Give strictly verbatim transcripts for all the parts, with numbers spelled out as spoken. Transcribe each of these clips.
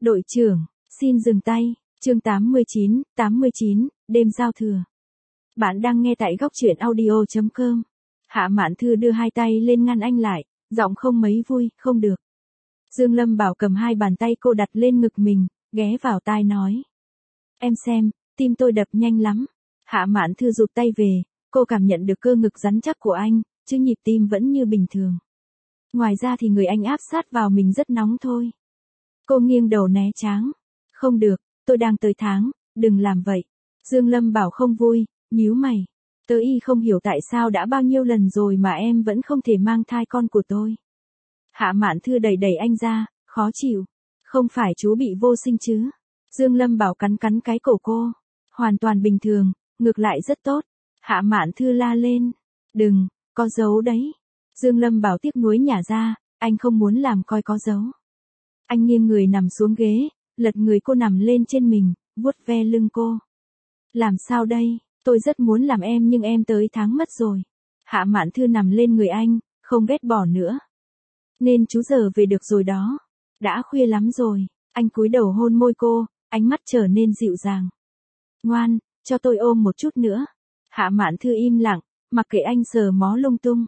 Đội trưởng, xin dừng tay. Chương tám mươi chín, tám mươi chín, đêm giao thừa. Bạn đang nghe tại góc truyện audio chấm com. Hạ Mạn Thư đưa hai tay lên ngăn anh lại, giọng không mấy vui, không được. Dương Lâm Bảo cầm hai bàn tay cô đặt lên ngực mình, ghé vào tai nói. Em xem, tim tôi đập nhanh lắm. Hạ Mạn Thư rụt tay về, cô cảm nhận được cơ ngực rắn chắc của anh, chứ nhịp tim vẫn như bình thường. Ngoài ra thì người anh áp sát vào mình rất nóng thôi. Cô nghiêng đầu né tránh. Không được, tôi đang tới tháng, đừng làm vậy. Dương Lâm Bảo không vui, nhíu mày. Tớ y không hiểu tại sao đã bao nhiêu lần rồi mà em vẫn không thể mang thai con của tôi. Hạ Mạn Thư đẩy đẩy anh ra, khó chịu. Không phải chú bị vô sinh chứ. Dương Lâm Bảo cắn cắn cái cổ cô. Hoàn toàn bình thường, ngược lại rất tốt. Hạ Mạn Thư la lên. Đừng, có dấu đấy. Dương Lâm Bảo tiếc nuối nhả ra, anh không muốn làm coi có dấu. Anh nghiêng người nằm xuống ghế, lật người cô nằm lên trên mình, vuốt ve lưng cô. Làm sao đây, tôi rất muốn làm em nhưng em tới tháng mất rồi. Hạ Mạn Thư nằm lên người anh, không ghét bỏ nữa. Nên chú giờ về được rồi đó. Đã khuya lắm rồi, anh cúi đầu hôn môi cô, ánh mắt trở nên dịu dàng. Ngoan, cho tôi ôm một chút nữa. Hạ Mạn Thư im lặng, mặc kệ anh sờ mó lung tung.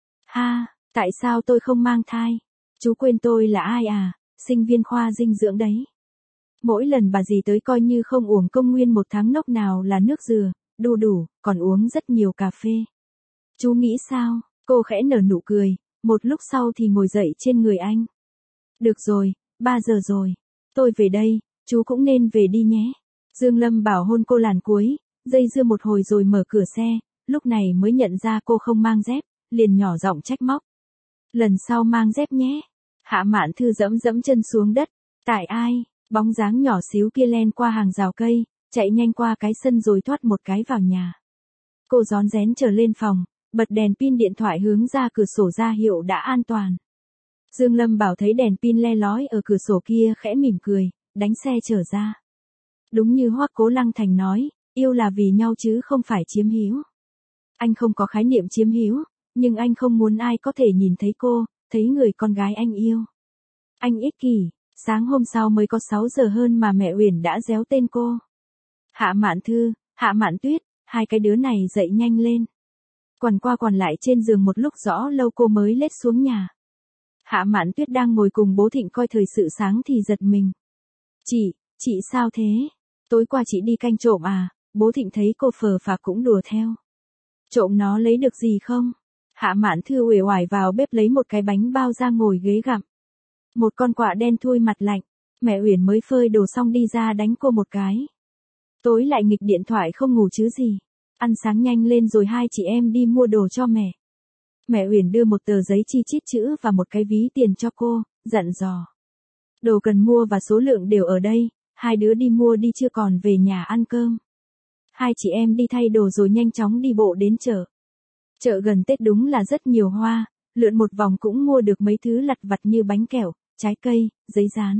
Ha, tại sao tôi không mang thai? Chú quên tôi là ai à? Sinh viên khoa dinh dưỡng đấy. Mỗi lần bà dì tới coi như không uổng công nguyên một tháng nốc nào là nước dừa, đu đủ, còn uống rất nhiều cà phê. Chú nghĩ sao? Cô khẽ nở nụ cười, một lúc sau thì ngồi dậy trên người anh. Được rồi, ba giờ rồi. Tôi về đây, chú cũng nên về đi nhé. Dương Lâm Bảo hôn cô làn cuối, dây dưa một hồi rồi mở cửa xe, lúc này mới nhận ra cô không mang dép, liền nhỏ giọng trách móc. Lần sau mang dép nhé. Hạ Mạn Thư dẫm dẫm chân xuống đất. Tại ai? Bóng dáng nhỏ xíu kia len qua hàng rào cây, chạy nhanh qua cái sân rồi thoát một cái vào nhà. Cô rón rén trở lên phòng, bật đèn pin điện thoại hướng ra cửa sổ ra hiệu đã an toàn. Dương Lâm Bảo thấy đèn pin le lói ở cửa sổ kia khẽ mỉm cười, đánh xe trở ra. Đúng như Hoắc Cố Lăng Thành nói, yêu là vì nhau chứ không phải chiếm hữu. Anh không có khái niệm chiếm hữu, nhưng anh không muốn ai có thể nhìn thấy cô, thấy người con gái anh yêu. Anh ích kỷ, sáng hôm sau mới có sáu giờ hơn mà mẹ Uyển đã réo tên cô. Hạ Mạn Thư, Hạ Mạn Tuyết, hai cái đứa này dậy nhanh lên. Quằn qua quằn lại trên giường một lúc rõ lâu cô mới lết xuống nhà. Hạ Mạn Tuyết đang ngồi cùng bố Thịnh coi thời sự sáng thì giật mình. Chị, chị sao thế? Tối qua chị đi canh trộm à? Bố Thịnh thấy cô phờ phạc cũng đùa theo. Trộm nó lấy được gì không? Hạ Mạn Thư uể oải vào bếp lấy một cái bánh bao ra ngồi ghế gặm. Một con quạ đen thui mặt lạnh, mẹ Uyển mới phơi đồ xong đi ra đánh cô một cái. Tối lại nghịch điện thoại không ngủ chứ gì. Ăn sáng nhanh lên rồi hai chị em đi mua đồ cho mẹ. Mẹ Uyển đưa một tờ giấy chi chít chữ và một cái ví tiền cho cô, dặn dò. Đồ cần mua và số lượng đều ở đây, hai đứa đi mua đi chưa còn về nhà ăn cơm. Hai chị em đi thay đồ rồi nhanh chóng đi bộ đến chợ. Chợ gần Tết đúng là rất nhiều hoa, lượn một vòng cũng mua được mấy thứ lặt vặt như bánh kẹo, trái cây, giấy dán.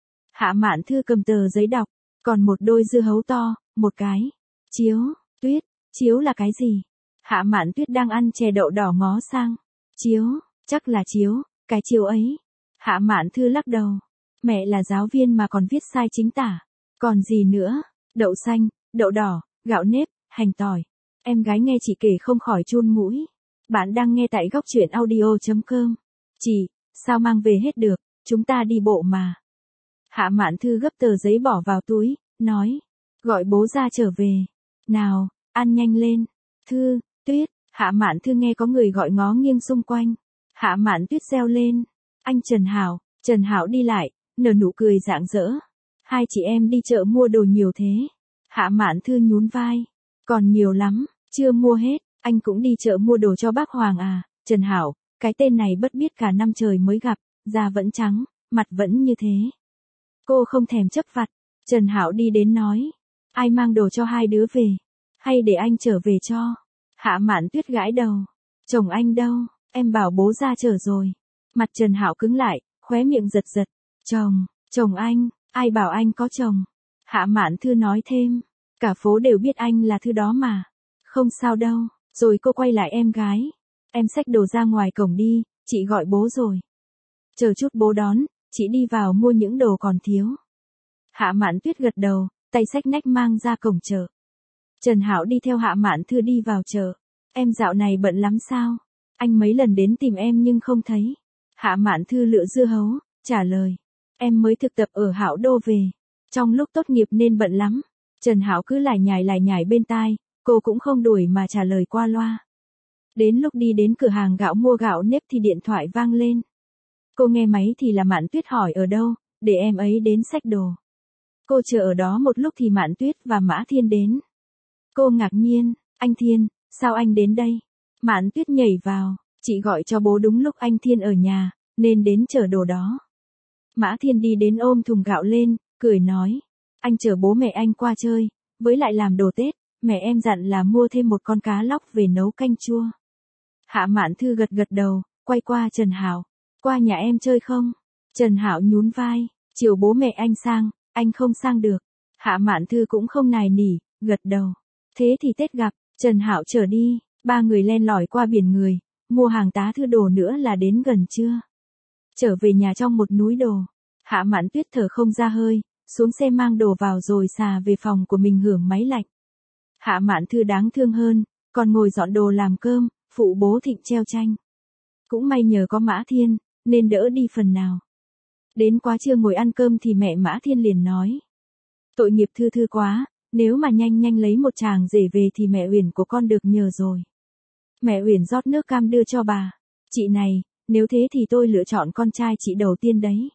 Hạ Mạn Thư cầm tờ giấy đọc, còn một đôi dưa hấu to, một cái chiếu. Tuyết, chiếu là cái gì? Hạ Mạn Tuyết đang ăn chè đậu đỏ ngó sang. Chiếu, chắc là chiếu, cái chiếu ấy. Hạ Mạn Thư lắc đầu. Mẹ là giáo viên mà còn viết sai chính tả. Còn gì nữa? Đậu xanh, đậu đỏ, gạo nếp, hành tỏi. Em gái nghe chị kể không khỏi chun mũi. Bạn đang nghe tại góc truyện audio chấm com. Chị, sao mang về hết được, chúng ta đi bộ mà. Hạ Mạn Thư gấp tờ giấy bỏ vào túi, nói. Gọi bố ra trở về. Nào, ăn nhanh lên. Thư, Tuyết, Hạ Mạn Thư nghe có người gọi ngó nghiêng xung quanh. Hạ Mạn Tuyết reo lên. Anh Trần Hảo, Trần Hảo đi lại, nở nụ cười rạng rỡ. Hai chị em đi chợ mua đồ nhiều thế. Hạ Mạn Thư nhún vai. Còn nhiều lắm, chưa mua hết, anh cũng đi chợ mua đồ cho bác Hoàng à. Trần Hảo, cái tên này bất biết cả năm trời mới gặp, da vẫn trắng, mặt vẫn như thế. Cô không thèm chấp vặt. Trần Hảo đi đến nói. Ai mang đồ cho hai đứa về? Hay để anh trở về cho? Hạ Mạn Tuyết gãi đầu. Chồng anh đâu? Em bảo bố ra chở rồi. Mặt Trần Hảo cứng lại, khóe miệng giật giật. Chồng, chồng anh, ai bảo anh có chồng? Hạ Mạn Thư nói thêm. Cả phố đều biết anh là thứ đó mà. Không sao đâu. Rồi cô quay lại em gái. Em xách đồ ra ngoài cổng đi, chị gọi bố rồi. Chờ chút bố đón, chị đi vào mua những đồ còn thiếu. Hạ Mạn Tuyết gật đầu, tay xách nách mang ra cổng chợ. Trần Hạo đi theo Hạ Mạn Thư đi vào chợ. Em dạo này bận lắm sao? Anh mấy lần đến tìm em nhưng không thấy. Hạ Mạn Thư lựa dưa hấu, trả lời. Em mới thực tập ở Hạo Đô về. Trong lúc tốt nghiệp nên bận lắm. Trần Hạo cứ lải nhải lải nhải bên tai, cô cũng không đuổi mà trả lời qua loa. Đến lúc đi đến cửa hàng gạo mua gạo nếp thì điện thoại vang lên. Cô nghe máy thì là Mạn Tuyết hỏi ở đâu, để em ấy đến xách đồ. Cô chờ ở đó một lúc thì Mạn Tuyết và Mã Thiên đến. Cô ngạc nhiên, anh Thiên, sao anh đến đây? Mạn Tuyết nhảy vào, chị gọi cho bố đúng lúc anh Thiên ở nhà, nên đến chở đồ đó. Mã Thiên đi đến ôm thùng gạo lên, cười nói. Anh chở bố mẹ anh qua chơi, với lại làm đồ Tết, mẹ em dặn là mua thêm một con cá lóc về nấu canh chua. Hạ Mạn Thư gật gật đầu, quay qua Trần Hạo. Qua nhà em chơi không? Trần Hạo nhún vai, chiều bố mẹ anh sang, anh không sang được. Hạ Mạn Thư cũng không nài nỉ, gật đầu. Thế thì Tết gặp, Trần Hạo chở đi, ba người len lỏi qua biển người, mua hàng tá thư đồ nữa là đến gần trưa. Trở về nhà trong một núi đồ, Hạ Mạn Tuyết thở không ra hơi, xuống xe mang đồ vào rồi xà về phòng của mình hưởng máy lạnh. Hạ Mạn Thư đáng thương hơn, còn ngồi dọn đồ làm cơm, phụ bố Thịnh treo tranh. Cũng may nhờ có Mã Thiên, nên đỡ đi phần nào. Đến quá trưa ngồi ăn cơm thì mẹ Mã Thiên liền nói. Tội nghiệp Thư Thư quá, nếu mà nhanh nhanh lấy một chàng rể về thì mẹ Uyển của con được nhờ rồi. Mẹ Uyển rót nước cam đưa cho bà. Chị này, nếu thế thì tôi lựa chọn con trai chị đầu tiên đấy.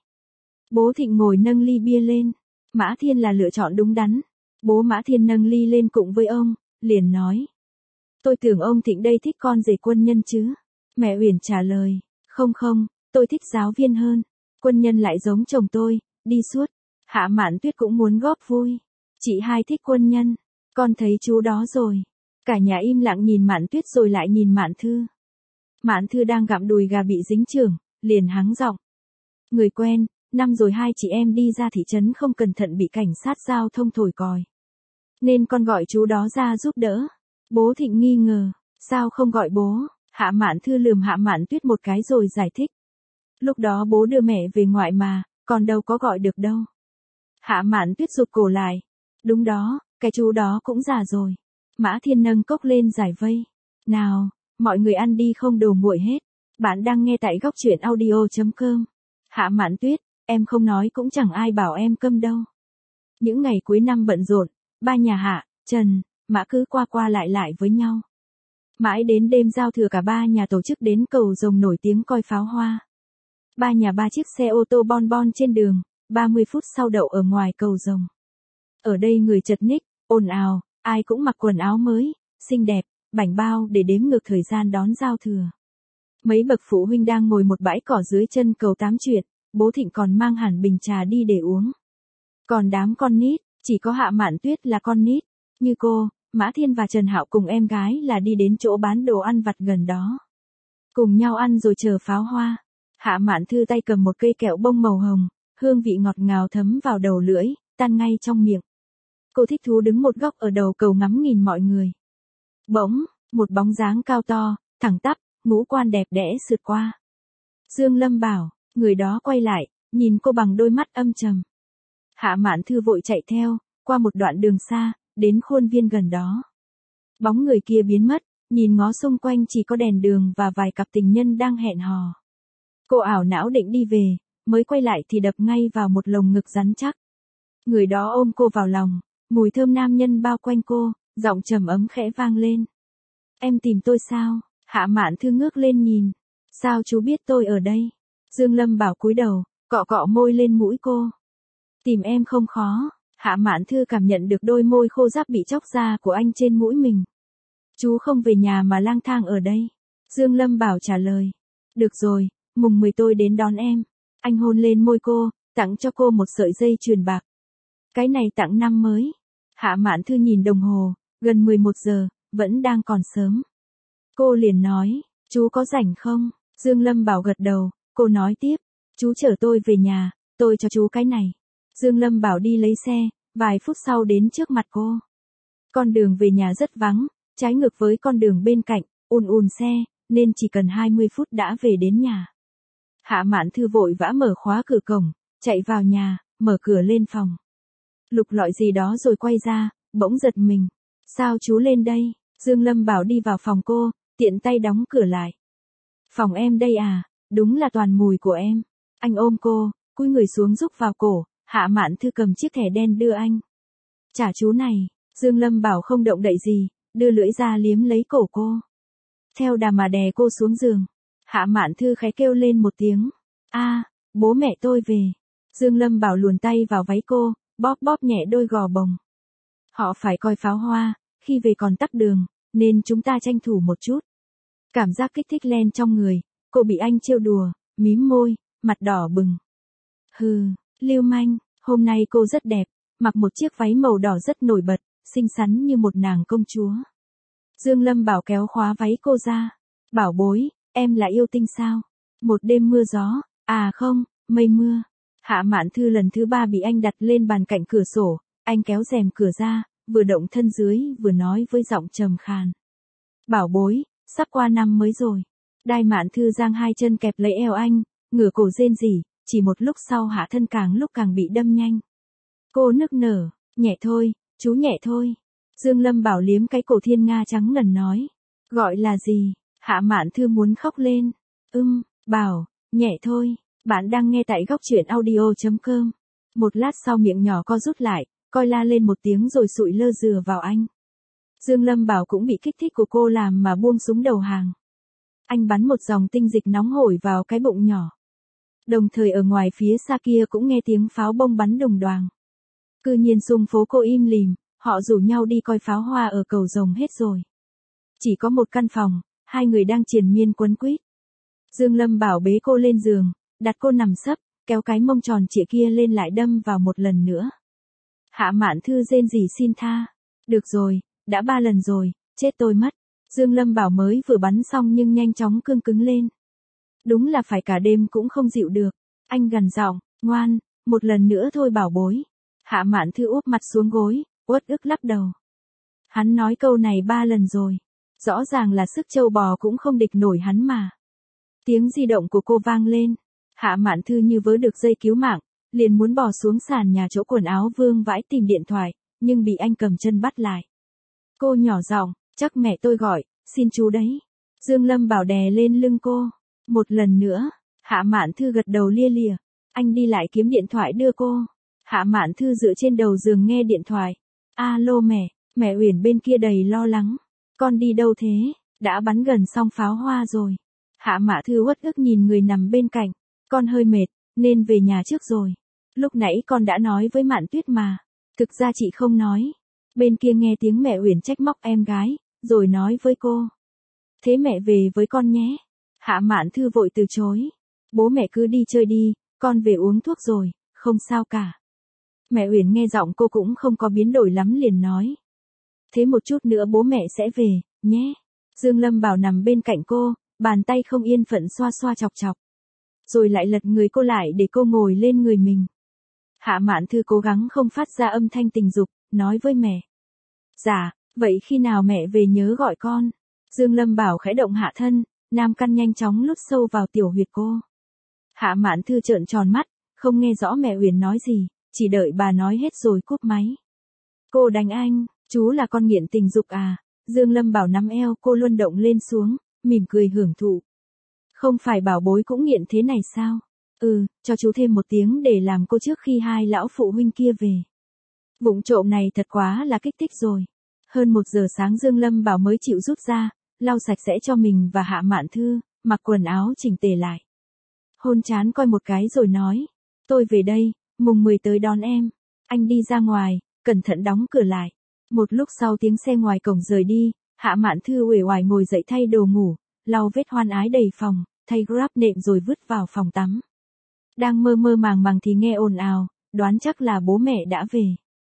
Bố Thịnh ngồi nâng ly bia lên. Mã Thiên là lựa chọn đúng đắn. Bố Mã Thiên nâng ly lên cùng với ông, liền nói. Tôi tưởng ông Thịnh đây thích con rể quân nhân chứ. Mẹ Uyển trả lời. Không không, tôi thích giáo viên hơn. Quân nhân lại giống chồng tôi, đi suốt. Hạ Mạn Tuyết cũng muốn góp vui. Chị hai thích quân nhân. Con thấy chú đó rồi. Cả nhà im lặng nhìn Mạn Tuyết rồi lại nhìn Mạn Thư. Mạn Thư đang gặm đùi gà bị dính chưởng, liền hắng giọng. Người quen, năm rồi hai chị em đi ra thị trấn không cẩn thận bị cảnh sát giao thông thổi còi. Nên con gọi chú đó ra giúp đỡ. Bố Thịnh nghi ngờ, sao không gọi bố? Hạ Mạn Thư lườm Hạ Mạn Tuyết một cái rồi giải thích. Lúc đó bố đưa mẹ về ngoại mà, còn đâu có gọi được đâu. Hạ Mạn Tuyết rụt cổ lại. Đúng đó, cái chú đó cũng già rồi. Mã Thiên nâng cốc lên giải vây. Nào, mọi người ăn đi không đồ nguội hết. Bạn đang nghe tại góc truyện audio chấm com. Hạ Mạn Tuyết, em không nói cũng chẳng ai bảo em câm đâu. Những ngày cuối năm bận rộn, ba nhà Hạ, Trần, Mã cứ qua qua lại lại với nhau. Mãi đến đêm giao thừa cả ba nhà tổ chức đến cầu Rồng nổi tiếng coi pháo hoa. Ba nhà ba chiếc xe ô tô bon bon trên đường, ba mươi phút sau đậu ở ngoài cầu Rồng. Ở đây người chật ních, ồn ào, ai cũng mặc quần áo mới, xinh đẹp, bảnh bao để đếm ngược thời gian đón giao thừa. Mấy bậc phụ huynh đang ngồi một bãi cỏ dưới chân cầu tám chuyện, bố Thịnh còn mang hẳn bình trà đi để uống. Còn đám con nít, chỉ có Hạ Mạn Tuyết là con nít, như cô, Mã Thiên và Trần Hạo cùng em gái là đi đến chỗ bán đồ ăn vặt gần đó. Cùng nhau ăn rồi chờ pháo hoa. Hạ Mạn Thư tay cầm một cây kẹo bông màu hồng, hương vị ngọt ngào thấm vào đầu lưỡi, tan ngay trong miệng. Cô thích thú đứng một góc ở đầu cầu ngắm nhìn mọi người. Bỗng, một bóng dáng cao to, thẳng tắp, ngũ quan đẹp đẽ sượt qua. Dương Lâm bảo, người đó quay lại, nhìn cô bằng đôi mắt âm trầm. Hạ Mạn Thư vội chạy theo, qua một đoạn đường xa, đến khuôn viên gần đó. Bóng người kia biến mất, nhìn ngó xung quanh chỉ có đèn đường và vài cặp tình nhân đang hẹn hò. Cô ảo não định đi về, mới quay lại thì đập ngay vào một lồng ngực rắn chắc. Người đó ôm cô vào lòng, mùi thơm nam nhân bao quanh cô, giọng trầm ấm khẽ vang lên. Em tìm tôi sao? Hạ Mạn Thư ngước lên nhìn. Sao chú biết tôi ở đây? Dương Lâm bảo cúi đầu, cọ cọ môi lên mũi cô. Tìm em không khó. Hạ Mạn Thư cảm nhận được đôi môi khô ráp bị chóc ra của anh trên mũi mình. Chú không về nhà mà lang thang ở đây. Dương Lâm bảo trả lời. Được rồi, mùng mười tôi đến đón em. Anh hôn lên môi cô, tặng cho cô một sợi dây chuyền bạc. Cái này tặng năm mới. Hạ Mạn Thư nhìn đồng hồ, gần mười một giờ, vẫn đang còn sớm. Cô liền nói, chú có rảnh không? Dương Lâm bảo gật đầu, cô nói tiếp, chú chở tôi về nhà, tôi cho chú cái này. Dương Lâm bảo đi lấy xe, vài phút sau đến trước mặt cô. Con đường về nhà rất vắng, trái ngược với con đường bên cạnh, ùn ùn xe, nên chỉ cần hai mươi phút đã về đến nhà. Hạ Mạn Thư vội vã mở khóa cửa cổng, chạy vào nhà, mở cửa lên phòng. lục lọi gì đó rồi quay ra, bỗng giật mình. Sao chú lên đây? Dương Lâm Bảo đi vào phòng cô, tiện tay đóng cửa lại. Phòng em đây à, đúng là toàn mùi của em. Anh ôm cô, cúi người xuống rúc vào cổ, Hạ Mạn Thư cầm chiếc thẻ đen đưa anh. Trả chú này, Dương Lâm Bảo không động đậy gì, đưa lưỡi ra liếm lấy cổ cô. Theo đà mà đè cô xuống giường. Hạ Mạn Thư khẽ kêu lên một tiếng. A, bố mẹ tôi về. Dương Lâm Bảo luồn tay vào váy cô, bóp bóp nhẹ đôi gò bồng. Họ phải coi pháo hoa, khi về còn tắc đường, nên chúng ta tranh thủ một chút. Cảm giác kích thích len trong người, cô bị anh trêu đùa, mím môi, mặt đỏ bừng. Hừ, lưu manh, hôm nay cô rất đẹp, mặc một chiếc váy màu đỏ rất nổi bật, xinh xắn như một nàng công chúa. Dương Lâm Bảo kéo khóa váy cô ra. Bảo bối, em là yêu tinh sao? Một đêm mưa gió, à không, mây mưa. Hạ Mạn Thư lần thứ ba bị anh đặt lên bàn cạnh cửa sổ, anh kéo rèm cửa ra, vừa động thân dưới, vừa nói với giọng trầm khàn. Bảo bối, sắp qua năm mới rồi. Đai Mạn Thư giang hai chân kẹp lấy eo anh, ngửa cổ rên rỉ, chỉ một lúc sau hạ thân càng lúc càng bị đâm nhanh. Cô nức nở, nhẹ thôi, chú nhẹ thôi. Dương Lâm Bảo liếm cái cổ thiên nga trắng ngần nói. Gọi là gì? Hạ Mạn Thư muốn khóc lên. Ưm, Bảo, nhẹ thôi. Bạn đang nghe tại góc truyện audio chấm com. Một lát sau miệng nhỏ co rút lại, coi la lên một tiếng rồi sụi lơ dừa vào anh. Dương Lâm Bảo cũng bị kích thích của cô làm mà buông súng đầu hàng. Anh bắn một dòng tinh dịch nóng hổi vào cái bụng nhỏ. Đồng thời ở ngoài phía xa kia cũng nghe tiếng pháo bông bắn đùng đoàng. Cư nhiên xung phố cô im lìm, họ rủ nhau đi coi pháo hoa ở cầu Rồng hết rồi. Chỉ có một căn phòng, hai người đang triền miên quấn quýt. Dương Lâm Bảo bế cô lên giường, đặt cô nằm sấp, kéo cái mông tròn trịa kia lên lại đâm vào một lần nữa. Hạ Mạn Thư rên rỉ xin tha. Được rồi, đã ba lần rồi, chết tôi mất. Dương Lâm Bảo mới vừa bắn xong nhưng nhanh chóng cương cứng lên. Đúng là phải cả đêm cũng không dịu được. Anh gằn giọng, ngoan, một lần nữa thôi bảo bối. Hạ Mạn Thư úp mặt xuống gối, uất ức lắc đầu. Hắn nói câu này ba lần rồi. Rõ ràng là sức trâu bò cũng không địch nổi hắn mà. Tiếng di động của cô vang lên. Hạ Mạn Thư như vớ được dây cứu mạng, liền muốn bò xuống sàn nhà chỗ quần áo vương vãi tìm điện thoại, nhưng bị anh cầm chân bắt lại. Cô nhỏ giọng, chắc mẹ tôi gọi, xin chú đấy. Dương Lâm Bảo đè lên lưng cô. Một lần nữa, Hạ Mạn Thư gật đầu lia lịa. Anh đi lại kiếm điện thoại đưa cô. Hạ Mạn Thư dựa trên đầu giường nghe điện thoại. Alo mẹ, mẹ Uyển bên kia đầy lo lắng. Con đi đâu thế? Đã bắn gần xong pháo hoa rồi. Hạ Mạn Thư uất ức nhìn người nằm bên cạnh. Con hơi mệt, nên về nhà trước rồi. Lúc nãy con đã nói với Mạn Tuyết mà. Thực ra chị không nói. Bên kia nghe tiếng mẹ Uyển trách móc em gái, rồi nói với cô. Thế mẹ về với con nhé. Hạ Mạn Thư vội từ chối. Bố mẹ cứ đi chơi đi, con về uống thuốc rồi, không sao cả. Mẹ Uyển nghe giọng cô cũng không có biến đổi lắm liền nói. Thế một chút nữa bố mẹ sẽ về, nhé. Dương Lâm Bảo nằm bên cạnh cô, bàn tay không yên phận xoa xoa chọc chọc. Rồi lại lật người cô lại để cô ngồi lên người mình. Hạ Mạn Thư cố gắng không phát ra âm thanh tình dục, nói với mẹ. Dạ, vậy khi nào mẹ về nhớ gọi con. Dương Lâm Bảo khẽ động hạ thân, nam căn nhanh chóng lút sâu vào tiểu huyệt cô. Hạ Mạn Thư trợn tròn mắt, không nghe rõ mẹ Uyển nói gì, chỉ đợi bà nói hết rồi cúp máy. Cô đánh anh, chú là con nghiện tình dục à? Dương Lâm Bảo nắm eo cô luân động lên xuống, mỉm cười hưởng thụ. Không phải bảo bối cũng nghiện thế này sao? Ừ, cho chú thêm một tiếng để làm cô trước khi hai lão phụ huynh kia về. Vụng trộm này thật quá là kích thích rồi. Hơn một giờ sáng Dương Lâm Bảo mới chịu rút ra, lau sạch sẽ cho mình và Hạ Mạn Thư, mặc quần áo chỉnh tề lại. Hôn trán coi một cái rồi nói. Tôi về đây, mùng mười tới đón em. Anh đi ra ngoài, cẩn thận đóng cửa lại. Một lúc sau tiếng xe ngoài cổng rời đi, Hạ Mạn Thư uể oải ngồi dậy thay đồ ngủ, lau vết hoan ái đầy phòng, thay grab nệm rồi vứt vào phòng tắm. Đang mơ mơ màng màng thì nghe ồn ào, đoán chắc là bố mẹ đã về.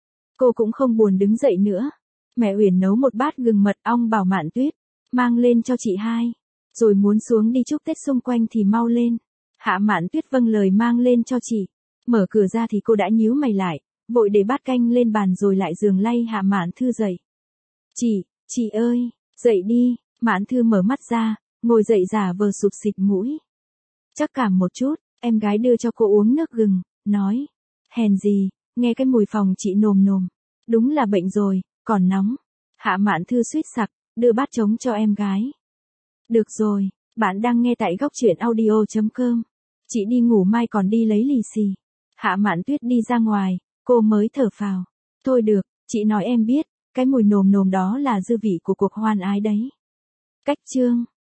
Cô cũng không buồn đứng dậy nữa. Mẹ Uyển nấu một bát gừng mật ong bảo Mạn Tuyết, mang lên cho chị hai. Rồi muốn xuống đi chúc Tết xung quanh thì mau lên. Hạ Mạn Tuyết vâng lời mang lên cho chị. Mở cửa ra thì cô đã nhíu mày lại, vội để bát canh lên bàn rồi lại giường lay Hạ Mạn Thư dậy. Chị, chị ơi, dậy đi. Mạn Thư mở mắt ra, ngồi dậy giả vờ sụp xịt mũi. Chắc cảm một chút, em gái đưa cho cô uống nước gừng, nói. Hèn gì, nghe cái mùi phòng chị nồm nồm. Đúng là bệnh rồi, còn nóng. Hạ Mạn Thư suýt sặc, đưa bát trống cho em gái. Được rồi, bạn đang nghe tại góc truyện audio.com. Chị đi ngủ mai còn đi lấy lì xì. Hạ Mạn Tuyết đi ra ngoài, cô mới thở phào. Thôi được, chị nói em biết, cái mùi nồm nồm đó là dư vị của cuộc hoan ái đấy. Cách chương